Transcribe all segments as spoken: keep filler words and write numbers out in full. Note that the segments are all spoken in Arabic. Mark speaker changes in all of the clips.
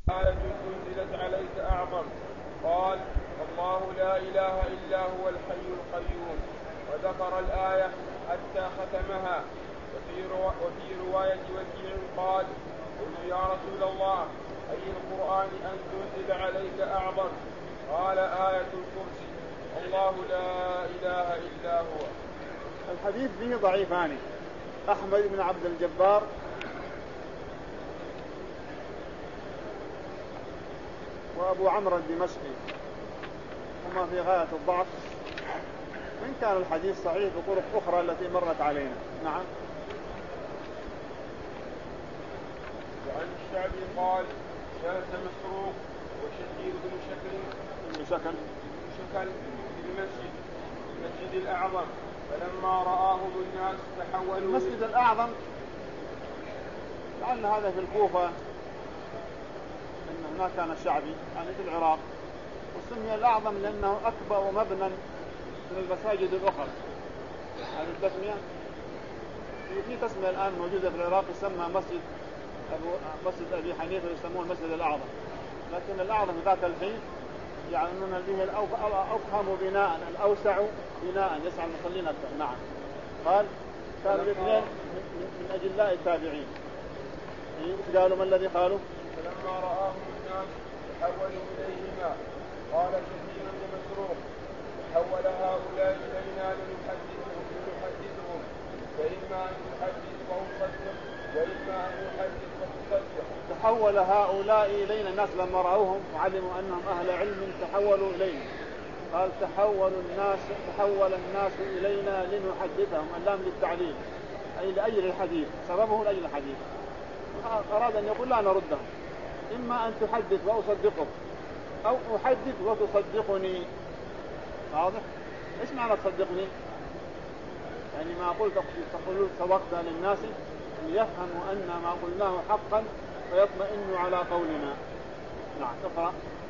Speaker 1: آية أنزلت عليك أعظم؟ قال: الله لا إله إلا هو الحي القيوم. وذكر الآية حتى ختمها. وفي, رو... وفي رواية وكيع قال: قلت يا رسول الله أي القرآن أن تنزل عليك أعظم؟ قال: آية الكرسي، الله لا إله إلا هو.
Speaker 2: الحديث فيه ضعيفان: أحمد بن عبد الجبار وأبو عمرو الدمشقي، هما في غاية الضعف، وإن كان الحديث صحيح بطرق أخرى التي مرت علينا. نعم.
Speaker 1: وعن الشعبي قال: جلس مسروق وشهير بن شكل
Speaker 2: بن شكل
Speaker 1: شكل في المسجد المسجد الأعظم، فلما رآهم الناس تحولوا.
Speaker 2: المسجد الأعظم لعل هذا في الكوفة، إن هناك كان الشعبي يعني في العراق، وسمي الأعظم لأنه أكبر مبنى من المساجد الأخرى. هذه التسمية في تسمية الآن موجودة في العراق يسمى مسجد أبو مسجد أبي حنيفة، يسموه المسجد الأعظم، لكن الأعظم ذاك الحين يعنون به الأفخم بناء، الأوسع بناء، يسعى المصلين أكثر. نعم. قال: كانوا الاثنين من أجلاء التابعين. قالوا: ما الذي قالوا؟
Speaker 1: فلما رآهم الناس تحولوا إليهما. قال شهير بن مسروق: تحول هؤلاء إلينا لنحدثهم لنحدثهم فإما أن نحدث وأصدق وإما أن نحدث وتصدق.
Speaker 2: تحول هؤلاء إلينا، الناس لما رأوهم وعلموا أنهم أهل علم تحولوا إلينا. قال: تحول الناس تحول الناس إلينا لنحدثهم، اللام للتعليل أي لأجل الحديث، سببه لأجل الحديث. أراد أن يقول: لا نردهم، إما أن تحدث وأصدقك أو أحدث وتصدقني. واضح؟ إيش معنى تصدقني؟ يعني ما قلت تقول صدقت للناس ليفهموا أن ما قلناه حقا فيطمئنوا على قولنا. نعم. اقرأ.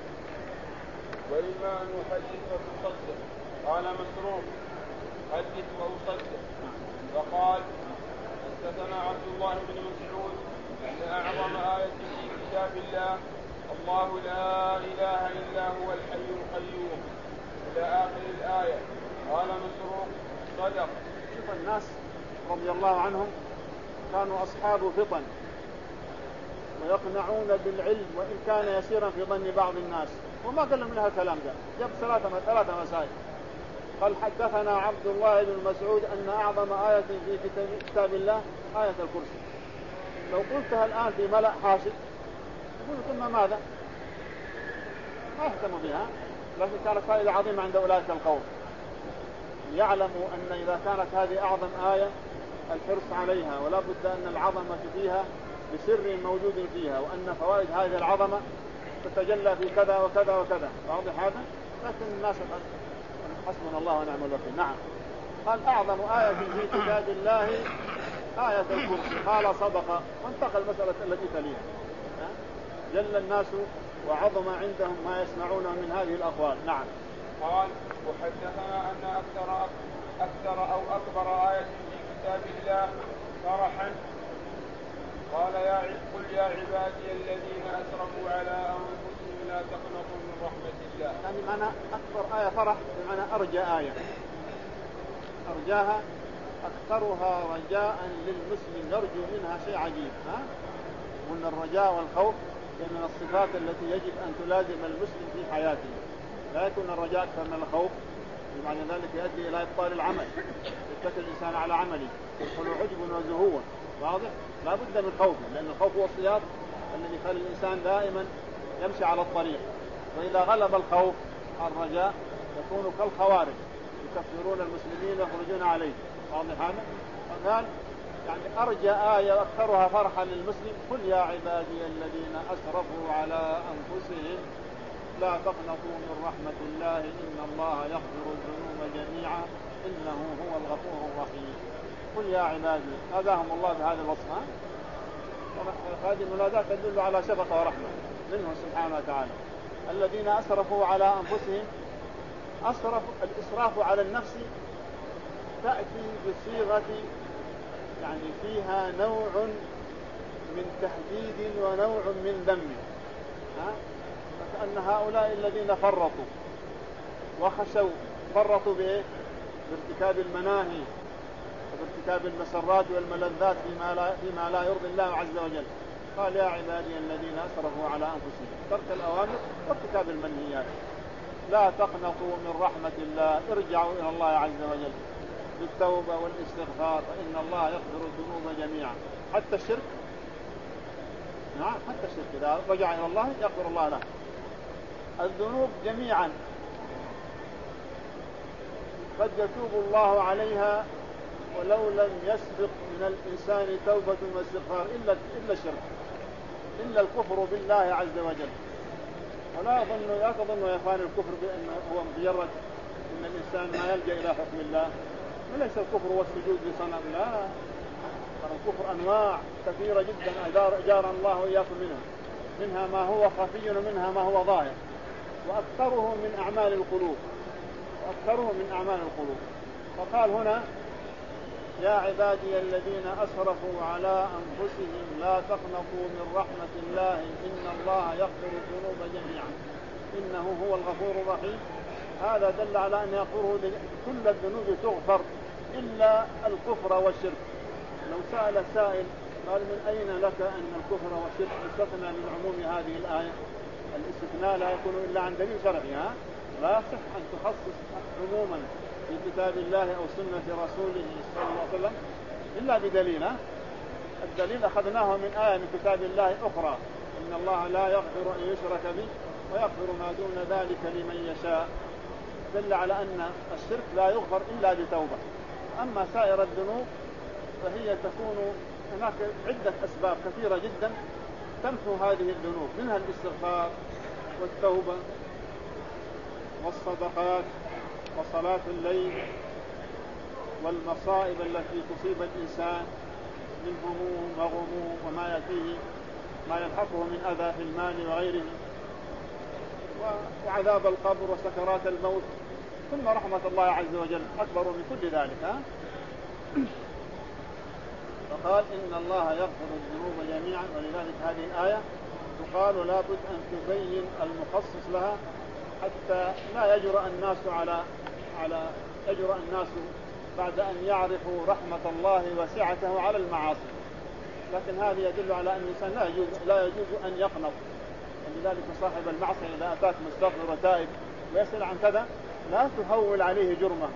Speaker 1: وإما أن أحدث وتصدق. قال مسروق: حدث وأصدق. فقال: حدثنا عبد الله بن مسعود أن أعظم آية في كتاب الله الله لا إله إلا هو الحي القيوم إلى آخر الآية. قال مسروق: صدق.
Speaker 2: شوف الناس رضي الله عنهم كانوا أصحاب فطن ويقنعون بالعلم وإن كان يسيرا في ظن بعض الناس، وما قال لهم لها كلام ده، جاب ثلاثة ثلاثة مسائل. قال: حدثنا عبد الله بن مسعود أن أعظم آية في كتاب الله آية الكرسي. لو قلتها الآن في ملأ حاشد يقول: ثم ماذا؟ ما يهتم بها، لكن كانت فائدة عظيمة عند أولئك القوم، يعلموا أن إذا كانت هذه أعظم آية الحرص عليها، ولا بد أن العظمة فيها بسر موجود فيها، وأن فوائد هذه العظمة تتجلى في كذا وكذا وكذا. واضح هذا؟ لكن الناس حسبنا الله ونعم الوكيل. نعم. قال: أعظم آية في كتاب الله آية الكرسي. قال: صدق. وانتقل المسألة التي تليها. جل الناس وعظم عندهم ما يسمعونه من هذه الأقوال. نعم.
Speaker 1: قال: وحدثنا أن أكثر أكثر أو أكبر آية في كتاب الله فرحا. قال: يا قل يا عبادي الذين أسرفوا على أنفسهم لا تقنطوا من رحمة الله.
Speaker 2: يعني معنى أكبر آية فرح، بمعنى أرجى آية، أرجاها أكثرها رجاء للمسلم، يرجو منها شيء عجيب. ها؟ وأن الرجاء والخوف من الصفات التي يجب أن تلازم المسلم في حياته. لا يكون الرجاء أكثر من الخوف، بمعنى ذلك يؤدي إلى إبطال العمل، يتكل الإنسان على عمله، يدخل عجب وزهو. واضح؟ لا بد من خوف، لأن الخوف هو السياط الذي يخلي الإنسان دائما يمشي على الطريق. وإذا غلب الخوف الرجاء يكون كالخوارج يكفرون المسلمين ويخرجون عليه. واضح هذا؟ فقال: يعني أرجى آية أكثرها فرحا للمسلم: قل يا عبادي الذين أسرفوا على أنفسهم لا تقنطوا من رحمة الله إن الله يغفر الذنوب جميعا إنه هو الغفور الرحيم. قل يا عبادي، هداهم الله بهذا الوصف. هذه المنادات تدل على شفقة ورحمة منه سبحانه وتعالى. الذين أسرفوا على أنفسهم، أسرف الإسراف على النفس تأتي بصيغة يعني فيها نوع من تهديد ونوع من ذم. ها؟ فكأن هؤلاء الذين فرطوا وخشوا فرطوا بإيه؟ بارتكاب المناهي وبارتكاب المسرات والملذات فيما لا, فيما لا يرضي الله عز وجل. قال يا عبادي الذين أسرفوا على أنفسهم، ترك الأوامر وارتكاب المنهيات. لا تقنطوا من رحمة الله، ارجعوا إلى الله عز وجل بالتوبة والاستغفار، فإن الله يغفر الذنوب جميعا حتى الشرك. نعم حتى الشرك إذا رجع إلى الله يغفر الله له الذنوب جميعا. قد يتوب الله عليها ولو لم يسبق من الإنسان توبة واستغفار إلا إلا الشرك، إلا الكفر بالله عز وجل. ولا أظن لا تظن يا إخوان الكفر بأنه هو مجرد أن الإنسان ما يلجأ إلى حكم الله، وليس الكفر والسجود لصنم، لا، الكفر أنواع كثيرة جدا أجار الله وإياكم منها، منها ما هو خفي ومنها ما هو ظاهر، وأكثره من أعمال القلوب وأكثره من أعمال القلوب. فقال هنا يا عبادي الذين أسرفوا على أنفسهم لا تقنطوا من رحمة الله إن الله يغفر الذنوب جميعا إنه هو الغفور الرحيم. هذا دل على أن يغفره كل الذنوب تغفر إلا الكفر والشرك. لو سأل سائل قال من أين لك أن الكفر والشرك يستثنى من عموم هذه الآية؟ الاستثناء لا يكون إلا عن دليل شرعي، ها؟ لا يصح أن تخصص عموما في كتاب الله أو سنة رسوله صلى الله عليه وسلم إلا بدليل. الدليل أخذناه من آية من كتاب الله أخرى، إن الله لا يغفر أن يشرك به ويغفر ما دون ذلك لمن يشاء. دل على أن الشرك لا يغفر إلا بتوبة. أما سائر الذنوب فهي تكون هناك عدة أسباب كثيرة جدا تمحو هذه الذنوب، منها الاستغفار والتوبة والصدقات وصلاة الليل والمصائب التي تصيب الإنسان من هموم وغموم وما يأتيه ما يلحقه من أذى في المال وغيره، وعذاب القبر وسكرات الموت، ثم رحمة الله عز وجل أكبر من كل ذلك. ها؟ فقال إن الله يغفر الذنوب جميعا. ولذلك هذه الآية تقال لا بد أن تبين المخصص لها حتى لا يجرؤ الناس على على يجرؤ الناس بعد أن يعرفوا رحمة الله وسعته على المعاصي. لكن هذا يدل على أن الإنسان لا يجوز لا يجوز أن يقنط. ولذلك صاحب المعصية إذا أتاك مستغفر وتائب ويسأل عن كذا لا تهول عليه جرمه.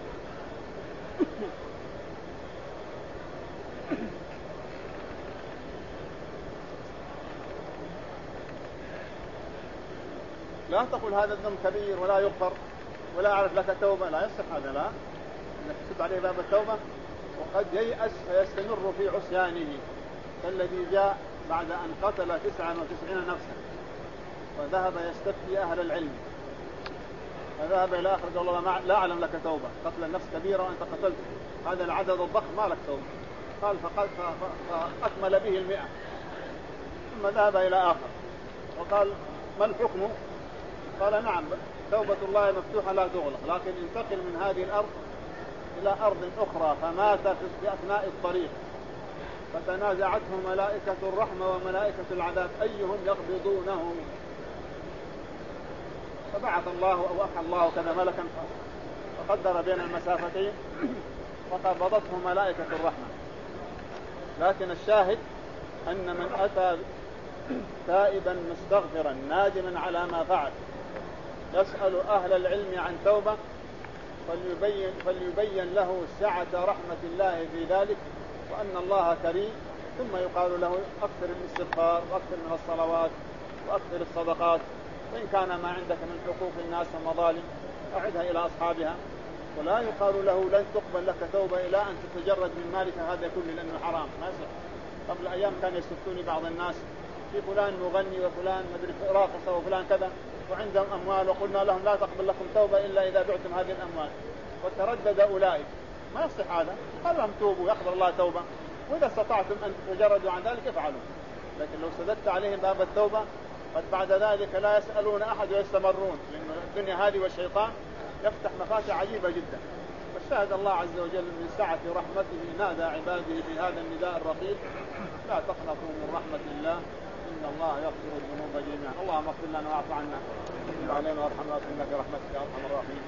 Speaker 2: لا تقول هذا الذنب كبير ولا يغفر ولا أعرف لك توبة، لا يصح هذا، لا، إنك تسد عليه باب التوبة وقد ييأس فيستمر في عصيانه كالذي جاء بعد أن قتل تسعة وتسعين نفسا وذهب يستفتي أهل العلم، فذهب إلى آخر قال الله لا أعلم لك توبة، قتل النفس كبيرة وأنت قتلت هذا العدد الضخم ما لك توبة. قال فأكمل به المئة، ثم ذهب إلى آخر وقال ما الحكم؟ قال نعم توبة الله مفتوحة لا تغلق، لكن انتقل من هذه الأرض إلى أرض أخرى. فمات في أثناء الطريق فتنازعته ملائكة الرحمة وملائكة العذاب أيهم يقبضونه، فبعث الله أو أوحى الله كذا ملكا فقدر بين المسافتين فقبضته ملائكة الرحمة. لكن الشاهد أن من أتى تائبا مستغفرا نادما على ما فعل يسأل أهل العلم عن توبة فليبين, فليبين له سعة رحمة الله في ذلك وأن الله كريم، ثم يقال له أكثر الاستغفار وأكثر من الصلوات وأكثر الصدقات، وإن كان ما عندك من حقوق الناس ومظالم أعدها إلى أصحابها. ولا يقال له لن تقبل لك توبة إلى أن تتجرد من مالك هذا كله لأنه حرام، ما يصح. قبل أيام كان يستفتوني بعض الناس في فلان مغني وفلان مدري راقصة وفلان كذا وعندهم أموال، وقلنا لهم لا تقبل لكم توبة إلا إذا بعتم هذه الأموال، وتردد أولئك، ما يصح هذا. قال لهم توبوا يقبل الله توبة، وإذا استطعتم أن تتجردوا عن ذلك افعلوا. لكن لو سددت عليهم باب التوبة قد بعد ذلك لا يسألون أحد ويستمرون، لأن الدنيا هذه والشيطان يفتح مفاتح عجيبة جدا. فالشاهد الله عز وجل من سعة رحمته نادى عباده في هذا النداء الرقيق لا تقنطوا من رحمة الله إن الله يغفر الذنوب جميعا. اللهم اغفر لنا واعف عنا وعلينا وارحمنا وارحمنا برحمتك يا أرحم الراحمين.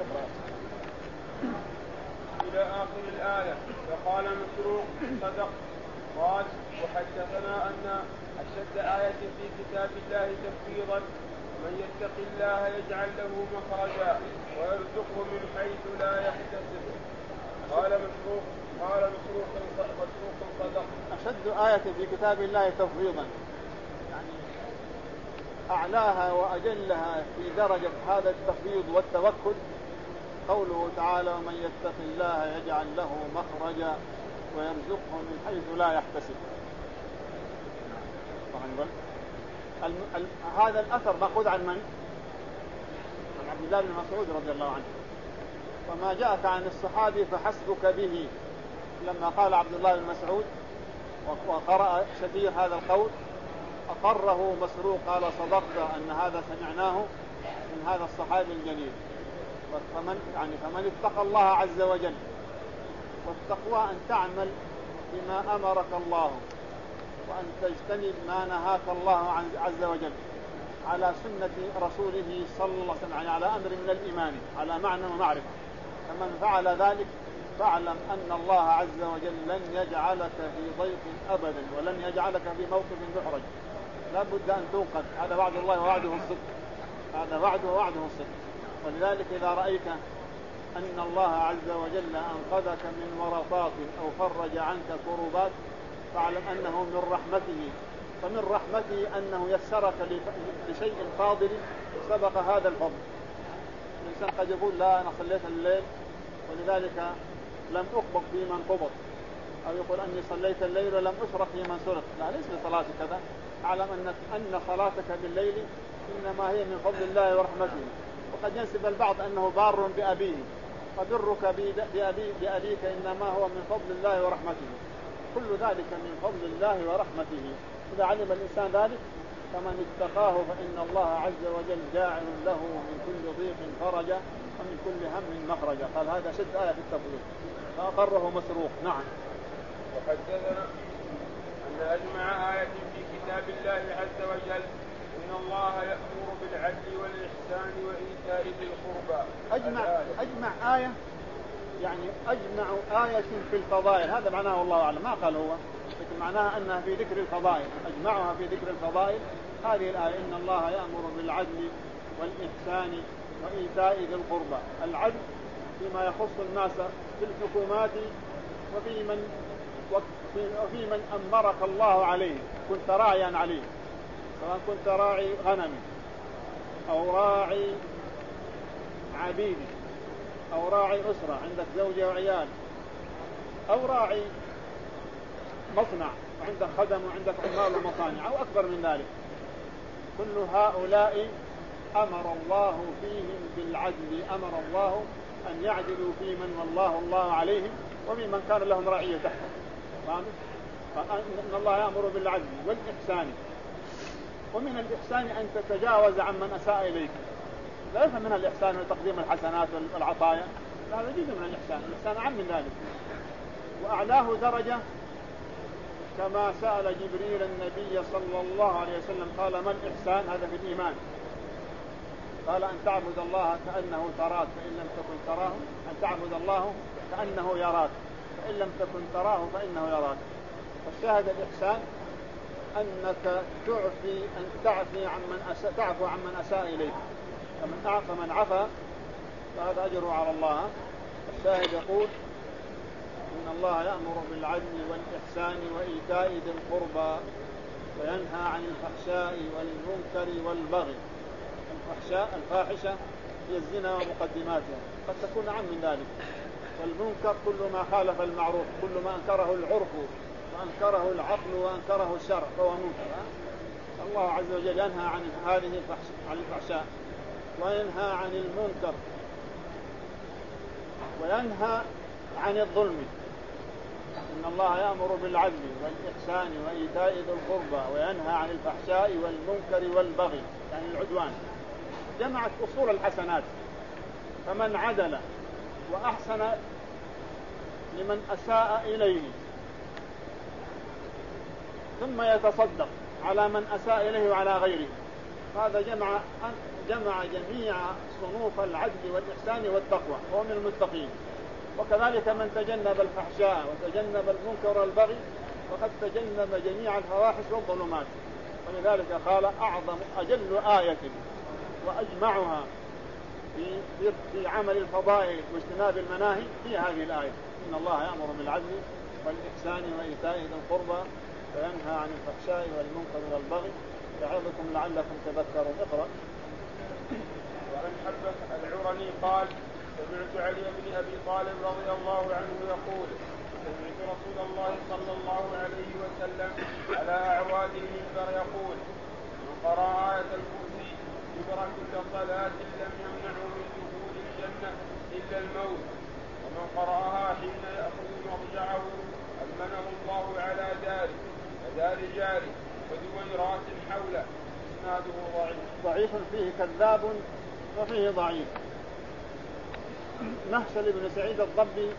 Speaker 1: إلى آخر الآية. فقال مسروق صدق. قال وحدثنا أن أشد آية في كتاب الله تفويضا من يتق الله يجعل له مخرجا ويرزقه من حيث لا يحتسب. قال مسروق قال مسروق مسروق صدق.
Speaker 2: أشد آية في كتاب الله تفويضا يعني أعلاها وأجلها في درجة هذا التفويض والتوكل قوله تعالى ومن يتق الله يجعل له مخرجا ويرزقه من حيث لا يحتسب. الم... ال... هذا الأثر مأخوذ عن من؟ عن عبد الله بن مسعود رضي الله عنه. وما جاءك عن الصحابي فحسبك به. لما قال عبد الله بن مسعود وقرأ شفير هذا القول أقره مسروق قال صدقت أن هذا سمعناه من هذا الصحابي الجليل. فمن يعني فمن اتقى الله عز وجل، والتقوى أن تعمل بما أمرك الله وأن تجتنب ما نهاك الله عز وجل على سنة رسوله صلى الله عليه وسلم، يعني على أمر من الإيمان على معنى ومعرفة. فمن فعل ذلك فاعلم أن الله عز وجل لن يجعلك في ضيق أبدا ولن يجعلك في موقف محرج. لا بد أن توقد. هذا وعد الله ووعده الصدق. هذا وعده ووعده الصدق. ولذلك إذا رأيت أن الله عز وجل أنقذك من ورطات أو فرج عنك كروبات فاعلم أنه من رحمته. فمن رحمته أنه يسرك لشيء فاضل سبق هذا الفضل. الإنسان قد يقول لا أنا صليت الليل ولذلك لم أقبض في من قبض، أو يقول أني صليت الليل ولم أسرق في من سرق. لا، ليس بصلاتك كذا. أعلم أن أن صلاتك بالليل إنما هي من فضل الله ورحمته. وقد ينسب البعض أنه بار بأبيه، فبرك بأبي بأبيك إنما هو من فضل الله ورحمته. كل ذلك من فضل الله ورحمته. إذا علم الإنسان ذلك فمن اتقاه فإن الله عز وجل جاعل له من كل ضيق فرجا ومن كل هم مخرجا. قال هذا شد آية في التفويض فأقره مسروق. نعم.
Speaker 1: وحدثنا أن أجمع آية في كتاب الله عز وجل إن الله يأمر بالعدل والإحسان وإيتاء ذي القربى.
Speaker 2: أجمع أجمع آية يعني أجمع آية في الفضائل. هذا معناه والله أعلم، ما قال هو، لكن معناها أنها في ذكر الفضائل. أجمعها في ذكر الفضائل هذه الآية إن الله يأمر بالعدل والإحسان وإيتاء ذي القربى. العدل فيما يخص الناس في الحكومات وفي من وفي من أمرك الله عليه كنت راعيا عليه، سواء كنت راعي غنم أو راعي عبيد أو راعي أسرة عندك زوجة وعيال، أو راعي مصنع وعندك خدم وعندك عمال ومصانع أو أكبر من ذلك. كل هؤلاء أمر الله فيهم بالعدل. أمر الله أن يعدلوا في من والله الله عليهم وممن كان لهم رعية تحته. فإن الله يأمر بالعدل والإحسان. ومن الإحسان أن تتجاوز عن من أساء إليك. لا يفهم من الإحسان وتقديم الحسنات والعطايا، هذا جزء من الإحسان. الإحسان عام من ذلك. وأعلاه درجة كما سأل جبريل النبي صلى الله عليه وسلم قال ما الإحسان؟ هذا في الإيمان. قال أن تعبد الله كأنه تراك فإن لم تكن تراه، أن تعبد الله كأنه يراك فإن لم تكن تراه فإنه يراك. فالشاهد الإحسان أنك تعفي أن تعفي عن من أساء تعفو عن من أساء إليك. فمن أعفى من عفا فهذا أجره على الله. الشاهد يقول إن الله يأمر بالعدل والإحسان وإيتاء ذي القربى وينهى عن الفحشاء والمنكر والبغي. الفحشاء الفاحشة هي الزنا ومقدماتها، قد تكون عام من ذلك. والمنكر كل ما خالف المعروف، كل ما أنكره العرف وأنكره العقل وأنكره الشرع فهو منكر. الله عز وجل ينهى عن هذه عن الفحشاء وينهى عن المنكر وينهى عن الظلم. إن الله يأمر بالعدل والإحسان وإيتاء ذي القربى وينهى عن الفحشاء والمنكر والبغي، يعني العدوان. جمعت أصول الحسنات. فمن عدل وأحسن لمن أساء إليه ثم يتصدق على من أساء إليه وعلى غيره. هذا جمع جمع جميع صنوف العدل والإحسان والتقوى وهو من المتقين. وكذلك من تجنب الفحشاء وتجنب المنكر والبغي وقد تجنب جميع الفواحش والظلمات. ولذلك قال أعظم أجل آية وأجمعها في في عمل الفضائل واجتناب المناهي في هذه الآية: إن الله يأمر بالعدل والإحسان وإيتاء ذي القربى وينهى عن الفحشاء والمنكر والبغي يعظكم لعلكم تذكرون. اقرأ.
Speaker 1: وعن حبة العرني قال: سمعت علي بن أبي طالب رضي الله عنه يقول: سمعت رسول الله صلى الله عليه وسلم على أعواد المنبر يقول: من قرأ آية الكرسي دبر كل صلاة لم يمنعه من دخول الجنة إلا الموت، ومن قرأها حين يأخذ مرجعه أمنه الله على داره ودار جاره ودويرات حوله. إسناده ضعيف.
Speaker 2: ضعيف فيه كذاب وفيه ضعيف. نهشل بن سعيد الضبي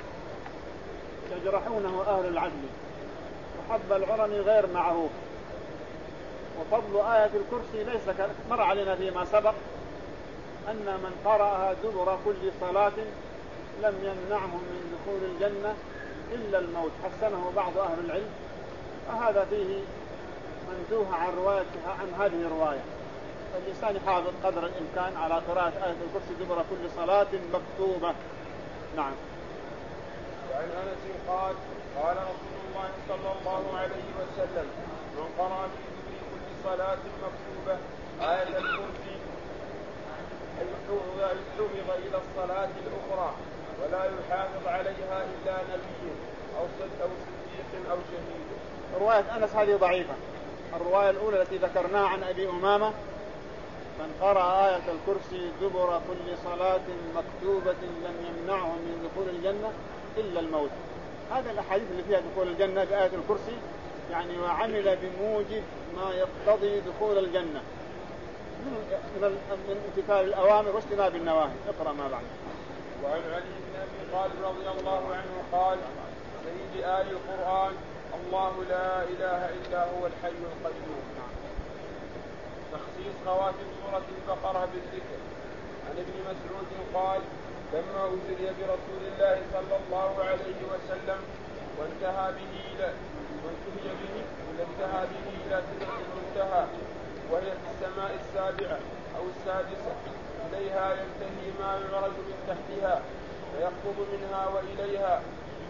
Speaker 2: يجرحونه أهل العدل، وحب العرني غير معروف. وفضل آية الكرسي ليس مر علينا فيما سبق أن من قرأها دبر كل صلاة لم يمنعه من دخول الجنة إلا الموت. حسنه بعض أهل العلم، وهذا فيه منزوه عن روايتها عن هذه الرواية. الإنسان يحافظ قدر الإمكان على قراءة آية الكرسي دبر كل صلاة مكتوبة. نعم.
Speaker 1: وعن أنس قال: قال رسول الله صلى الله عليه وسلم: من قرأ في دبر كل صلاة مكتوبة آية الكرسي حفظ إلى الصلاة الأخرى ولا يحافظ عليها إلا نبي أو صديق أو شهيد.
Speaker 2: رواية أنس هذه ضعيفة. الرواية الأولى التي ذكرناها عن أبي أمامة: من قرأ آية الكرسي دبر كل صلاة مكتوبة لم يمنعه من دخول الجنة إلا الموت. هذا الأحاديث اللي فيها دخول الجنة بآية الكرسي يعني وعمل بموجب ما يقتضي دخول الجنة من امتثال الأوامر واجتناب النواهي. اقرأ ما بعد.
Speaker 1: وعن علي بن أبي طالب رضي الله عنه قال: سيد آل القرآن: الله لا إله إلا هو الحي القيوم. تخصيص خواتم سورة البقرة بالذكر. عن ابن مسعود قال: لما أسري برسول الله صلى الله عليه وسلم وانتهى به إلى وانتهي به وانتهى به إلى سدرة المنتهى وهي في السماء السابعة أو السادسة، إليها ينتهي ما يعرج من تحتها فيخفض منها وإليها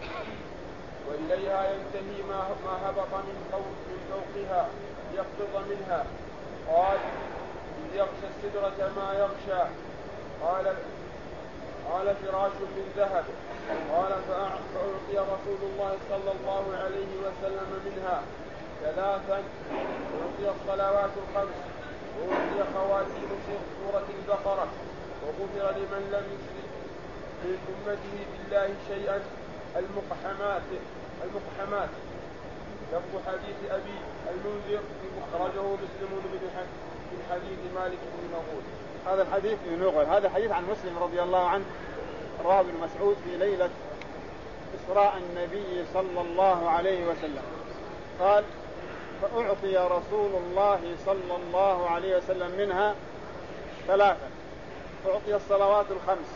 Speaker 1: وإليها ينتهي ما ما هبط من فوق من فوقها يقبض منها. قال: يغشى السدرة ما يغشى. قال قال: فراش من ذهب. قال: فأعطي رسول الله صلى الله عليه وسلم منها ثلاثا: أعطي الصلوات الخمس، وأعطي خواتيم سورة البقرة، وغفر لمن لم يشرك من أمته بالله شيئا المقحمات المقحمات. لفظ حديث أبي المنذر أخرجه مسلم من حديث مالك بن نغول.
Speaker 2: هذا الحديث من نغول. هذا الحديث عن مسلم رضي الله عنه رواه ابن مسعود في ليلة إسراء النبي صلى الله عليه وسلم. قال: فأعطي رسول الله صلى الله عليه وسلم منها ثلاثة: أعطي الصلوات الخمس،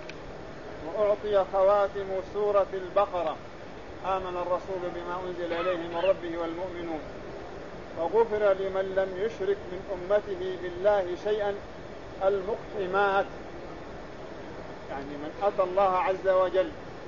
Speaker 2: وأعطي خواتم سورة البقرة، آمن الرسول بما أنزل إليه من ربه والمؤمنون، وغفر لمن لم يشرك من أمته بالله شيئا المقحمات، يعني من أتى الله عز وجل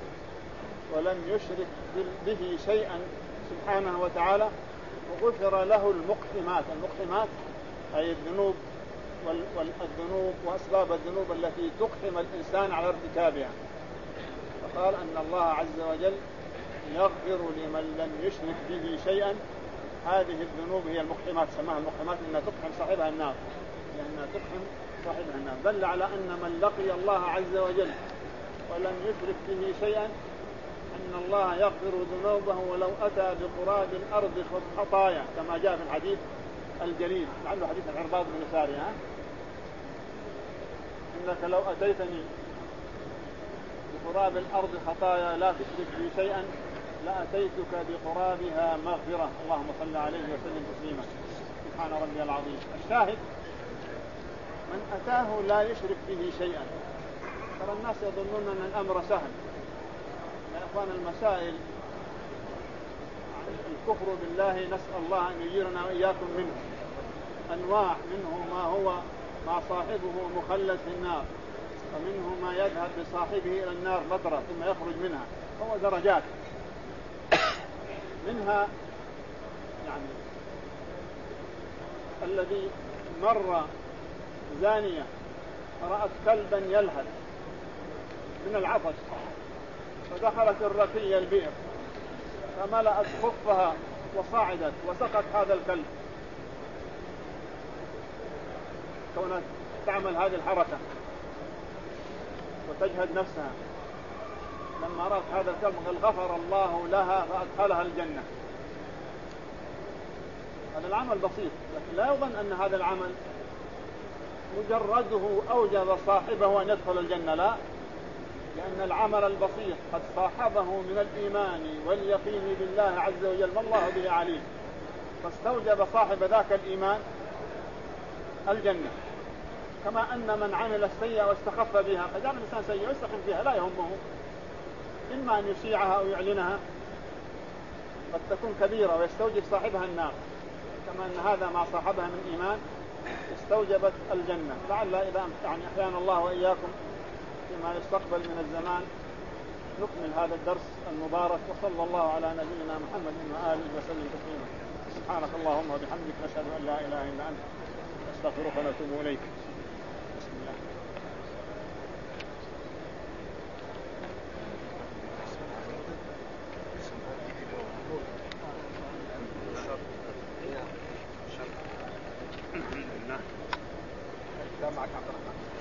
Speaker 2: ولم يشرك به شيئا سبحانه وتعالى وغفر له المقحمات. المقحمات أي الذنوب والذنوب وأسباب الذنوب التي تقحم الإنسان على ارتكابها. فقال أن الله عز وجل يغفر لمن لم يشرك به شيئا. هذه الذنوب هي المقحمات، سماها المقحمات لأنها تقحم صاحبها النار، لأنها تقحم صاحبها النار. دل على أن من لقي الله عز وجل ولم يشرك به شيئا أن الله يغفر ذنوبه ولو أتى بقراب الأرض خطايا، كما جاء في الحديث الجليل لعله حديث العرباض بن سارية: إنك لو أتيتني بقراب الأرض خطايا لا تشرك بي شيئا لأتيتك بقرابها مغفرة. اللهم صل عليه وسلم تسليما. سبحان ربي العظيم. الشاهد من أتاه لا يشرك به شيئا. ترى الناس يظنون أن الأمر سهل. يا إخوان المسائل الكفر بالله نسأل الله أن يجيرنا وإياكم منه أنواع، منه ما هو ما صاحبه مخلد في النار، ومنه ما يذهب بصاحبه إلى النار فترة ثم يخرج منها، هو درجات. منها يعني الذي مر زانية رأت كلبا يلهث من العطش فدخلت الرقية البئر فملأت خفها وصعدت وسقت هذا الكلب، كونها تعمل هذه الحركة وتجهد نفسها. لما رأت هذا الكلب قال غفر الله لها فأدخلها الجنة. هذا العمل بسيط، لكن لا يظن أن هذا العمل مجرده أوجب صاحبه أن يدخل الجنة، لا، لأن العمل البسيط قد صاحبه من الإيمان واليقين بالله عز وجل ما الله به عليم، فاستوجب صاحب ذاك الإيمان الجنة. كما أن من عمل السيئة واستخف بها، قد يعمل الإنسان سيئة ويستخف بها لا يهمه، إما أن يشيعها أو يعلنها قد تكون كبيرة ويستوجب صاحبها النار، كما أن هذا ما صاحبها من إيمان استوجبت الجنة. لعل إذا يعني أحيانا الله وإياكم فيما يستقبل من الزمان نكمل هذا الدرس المبارك، وصلى الله على نبينا محمد وآله وسلم تسليما. سبحانك اللهم وبحمدك نشهد أن لا إله إلا أنت نستغفرك ونتوب إليك. بسم الله. الحمد لله. معك عبد الرحمن.